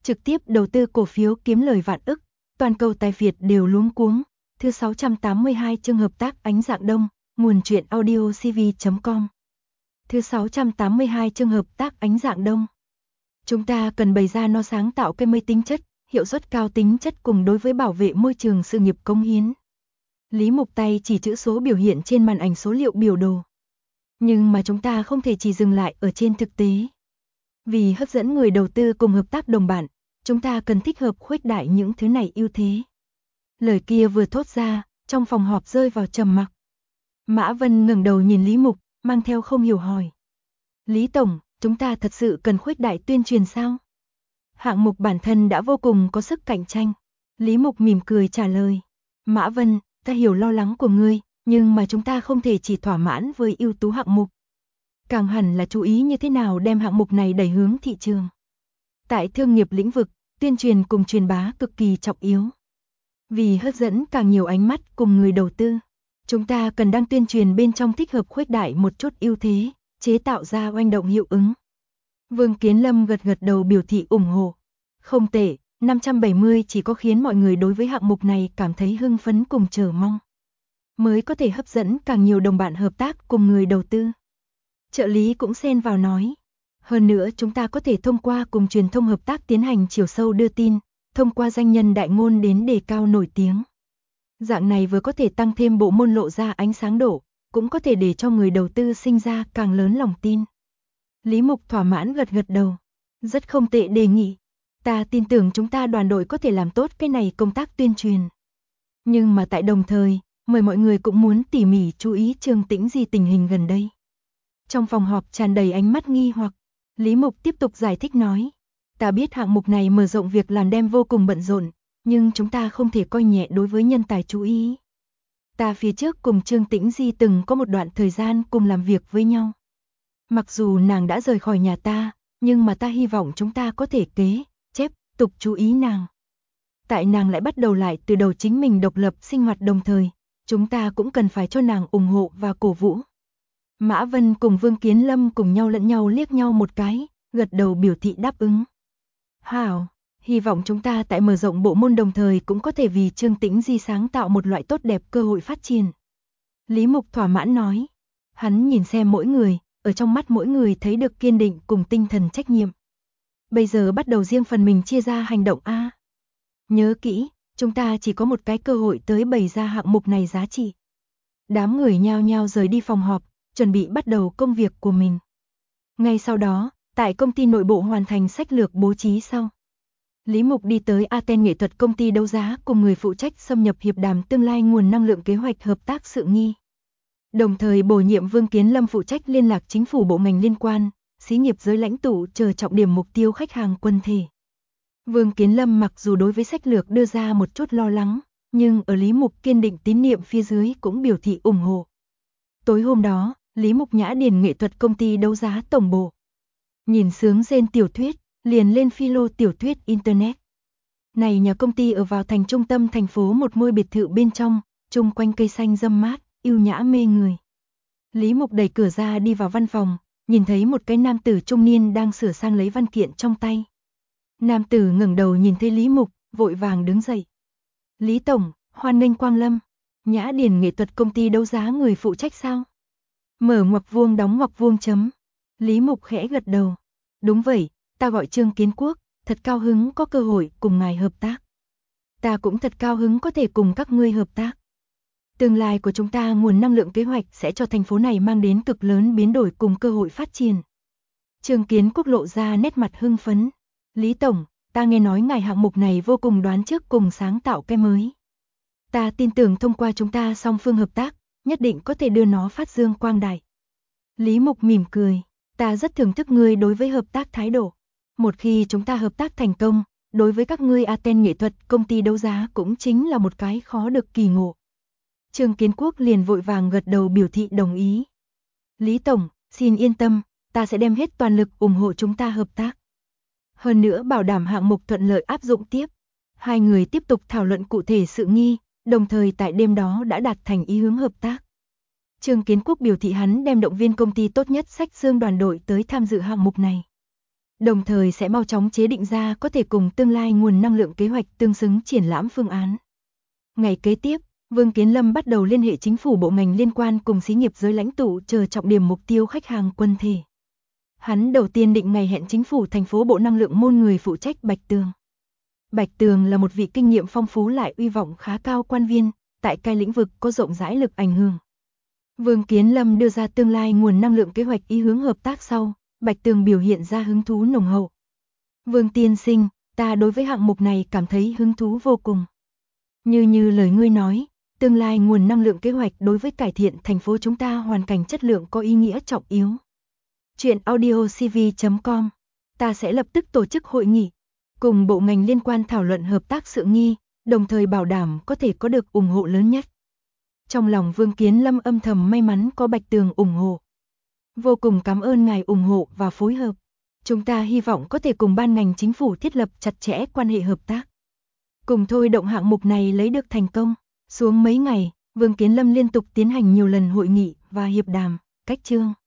trực tiếp đầu tư cổ phiếu kiếm lời vạn ức, toàn cầu tài Việt đều luống cuống. Thứ 682 chương hợp tác Ánh Dạng Đông, nguồn truyện audio cv.com. Thứ 682 chương hợp tác Ánh Dạng Đông. Chúng ta cần bày ra nó sáng tạo cái mới tính chất, hiệu suất cao tính chất cùng đối với bảo vệ môi trường sự nghiệp cống hiến. Lý Mục tay chỉ chữ số biểu hiện trên màn ảnh số liệu biểu đồ. Nhưng mà chúng ta không thể chỉ dừng lại ở trên thực tế. Vì hấp dẫn người đầu tư cùng hợp tác đồng bạn, chúng ta cần thích hợp khuếch đại những thứ này ưu thế. Lời kia vừa thốt ra, trong phòng họp rơi vào trầm mặc. Mã Vân ngẩng đầu nhìn Lý Mục, mang theo không hiểu hỏi. Lý Tổng, chúng ta thật sự cần khuếch đại tuyên truyền sao? Hạng mục bản thân đã vô cùng có sức cạnh tranh. Lý Mục mỉm cười trả lời. Mã Vân, ta hiểu lo lắng của ngươi, nhưng mà chúng ta không thể chỉ thỏa mãn với ưu tú hạng mục. Càng hẳn là chú ý như thế nào đem hạng mục này đẩy hướng thị trường. Tại thương nghiệp lĩnh vực, tuyên truyền cùng truyền bá cực kỳ trọng yếu. Vì hấp dẫn càng nhiều ánh mắt cùng người đầu tư, chúng ta cần đăng tuyên truyền bên trong thích hợp khuếch đại một chút ưu thế, chế tạo ra oanh động hiệu ứng. Vương Kiến Lâm gật gật đầu biểu thị ủng hộ. Không tệ, 570 chỉ có khiến mọi người đối với hạng mục này cảm thấy hưng phấn cùng chờ mong, mới có thể hấp dẫn càng nhiều đồng bạn hợp tác cùng người đầu tư. Trợ lý cũng xen vào nói. Hơn nữa chúng ta có thể thông qua cùng truyền thông hợp tác tiến hành chiều sâu đưa tin, thông qua danh nhân đại ngôn đến đề cao nổi tiếng. Dạng này vừa có thể tăng thêm bộ môn lộ ra ánh sáng độ, cũng có thể để cho người đầu tư sinh ra càng lớn lòng tin. Lý Mục thỏa mãn gật gật đầu. Rất không tệ đề nghị. Ta tin tưởng chúng ta đoàn đội có thể làm tốt cái này công tác tuyên truyền. Nhưng mà tại đồng thời, mời mọi người cũng muốn tỉ mỉ chú ý Trương Tĩnh Di tình hình gần đây. Trong phòng họp tràn đầy ánh mắt nghi hoặc, Lý Mục tiếp tục giải thích nói. Ta biết hạng mục này mở rộng việc làm đem vô cùng bận rộn, nhưng chúng ta không thể coi nhẹ đối với nhân tài chú ý. Ta phía trước cùng Trương Tĩnh Di từng có một đoạn thời gian cùng làm việc với nhau. Mặc dù nàng đã rời khỏi nhà ta, nhưng mà ta hy vọng chúng ta có thể tục chú ý nàng. Tại nàng lại bắt đầu lại từ đầu chính mình độc lập sinh hoạt đồng thời, chúng ta cũng cần phải cho nàng ủng hộ và cổ vũ. Mã Vân cùng Vương Kiến Lâm cùng nhau lẫn nhau liếc nhau một cái, gật đầu biểu thị đáp ứng. Hảo, hy vọng chúng ta tại mở rộng bộ môn đồng thời cũng có thể vì Trương Tĩnh Di sáng tạo một loại tốt đẹp cơ hội phát triển. Lý Mục thỏa mãn nói. Hắn nhìn xem mỗi người, ở trong mắt mỗi người thấy được kiên định cùng tinh thần trách nhiệm. Bây giờ bắt đầu riêng phần mình chia ra hành động A. Nhớ kỹ, chúng ta chỉ có một cái cơ hội tới bày ra hạng mục này giá trị. Đám người nhao nhao rời đi phòng họp, chuẩn bị bắt đầu công việc của mình. Ngay sau đó, tại công ty nội bộ hoàn thành sách lược bố trí sau, Lý Mục đi tới Aten nghệ thuật công ty đấu giá cùng người phụ trách xâm nhập hiệp đàm tương lai nguồn năng lượng kế hoạch hợp tác sự nghi. Đồng thời bổ nhiệm Vương Kiến Lâm phụ trách liên lạc chính phủ bộ ngành liên quan, xí nghiệp giới lãnh tụ chờ trọng điểm mục tiêu khách hàng quần thể. Vương Kiến Lâm mặc dù đối với sách lược đưa ra một chút lo lắng, nhưng ở Lý Mục kiên định tín nhiệm phía dưới cũng biểu thị ủng hộ. Tối hôm đó, Lý Mục Nhã Điền nghệ thuật công ty đấu giá tổng bộ. Nhìn sướng rên tiểu thuyết, liền lên philo tiểu thuyết Internet. Này nhà công ty ở vào thành trung tâm thành phố một ngôi biệt thự bên trong, chung quanh cây xanh râm mát, yêu nhã mê người. Lý Mục đẩy cửa ra đi vào văn phòng, nhìn thấy một cái nam tử trung niên đang sửa sang lấy văn kiện trong tay. Nam tử ngẩng đầu nhìn thấy Lý Mục, vội vàng đứng dậy. Lý Tổng, hoan nghênh quang lâm. Nhã Điền nghệ thuật công ty đấu giá người phụ trách sao? Mở ngoặc vuông đóng ngoặc vuông chấm. Lý Mục khẽ gật đầu. Đúng vậy, ta gọi Trương Kiến Quốc, thật cao hứng có cơ hội cùng ngài hợp tác. Ta cũng thật cao hứng có thể cùng các ngươi hợp tác. Tương lai của chúng ta nguồn năng lượng kế hoạch sẽ cho thành phố này mang đến cực lớn biến đổi cùng cơ hội phát triển. Trương Kiến Quốc lộ ra nét mặt hưng phấn. Lý Tổng, ta nghe nói ngài hạng mục này vô cùng đoán trước cùng sáng tạo cái mới. Ta tin tưởng thông qua chúng ta song phương hợp tác, nhất định có thể đưa nó phát dương quang đại. Lý Mục mỉm cười, ta rất thưởng thức ngươi đối với hợp tác thái độ. Một khi chúng ta hợp tác thành công, đối với các ngươi Aten nghệ thuật công ty đấu giá cũng chính là một cái khó được kỳ ngộ. Trương Kiến Quốc liền vội vàng gật đầu biểu thị đồng ý. Lý Tổng, xin yên tâm, ta sẽ đem hết toàn lực ủng hộ chúng ta hợp tác. Hơn nữa bảo đảm hạng mục thuận lợi áp dụng tiếp. Hai người tiếp tục thảo luận cụ thể sự nghi, đồng thời tại đêm đó đã đạt thành ý hướng hợp tác. Trương Kiến Quốc biểu thị hắn đem động viên công ty tốt nhất sách xương đoàn đội tới tham dự hạng mục này. đồng thời sẽ mau chóng chế định ra có thể cùng tương lai nguồn năng lượng kế hoạch tương xứng triển lãm phương án. Ngày kế tiếp, Vương Kiến Lâm bắt đầu liên hệ chính phủ bộ ngành liên quan cùng xí nghiệp giới lãnh tụ chờ trọng điểm mục tiêu khách hàng quần thể. Hắn đầu tiên định ngày hẹn chính phủ thành phố Bộ Năng lượng môn người phụ trách Bạch Tường. Bạch Tường là một vị kinh nghiệm phong phú lại uy vọng khá cao quan viên, tại cái lĩnh vực có rộng rãi lực ảnh hưởng. Vương Kiến Lâm đưa ra tương lai nguồn năng lượng kế hoạch ý hướng hợp tác sau, Bạch Tường biểu hiện ra hứng thú nồng hậu. Vương tiên sinh, ta đối với hạng mục này cảm thấy hứng thú vô cùng. Như lời ngươi nói, tương lai nguồn năng lượng kế hoạch đối với cải thiện thành phố chúng ta hoàn cảnh chất lượng có ý nghĩa trọng yếu. Chuyện audiocv.com, ta sẽ lập tức tổ chức hội nghị, cùng bộ ngành liên quan thảo luận hợp tác sự nghi, đồng thời bảo đảm có thể có được ủng hộ lớn nhất. Trong lòng Vương Kiến Lâm âm thầm may mắn có Bạch Tường ủng hộ. Vô cùng cảm ơn ngài ủng hộ và phối hợp. Chúng ta hy vọng có thể cùng ban ngành chính phủ thiết lập chặt chẽ quan hệ hợp tác. Cùng thôi động hạng mục này lấy được thành công. Xuống mấy ngày, Vương Kiến Lâm liên tục tiến hành nhiều lần hội nghị và hiệp đàm, cách chương.